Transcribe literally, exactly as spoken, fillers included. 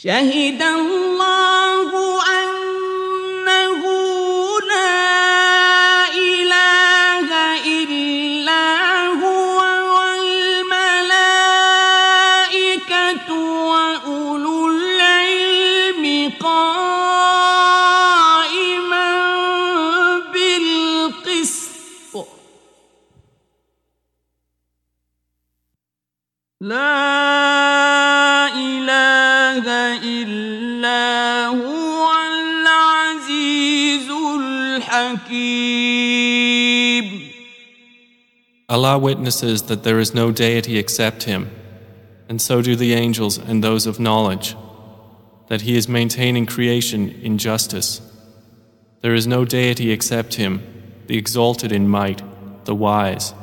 شهد الله أنه لا إله إلا هو والملائكة وأولو العلم قائما بالقسط لا إله إلا هو العزيز الحكيم. Allah witnesses that there is no deity except Him, and so do the angels and those of knowledge, that He is maintaining creation in justice. There is no deity except Him, the exalted in might, the wise.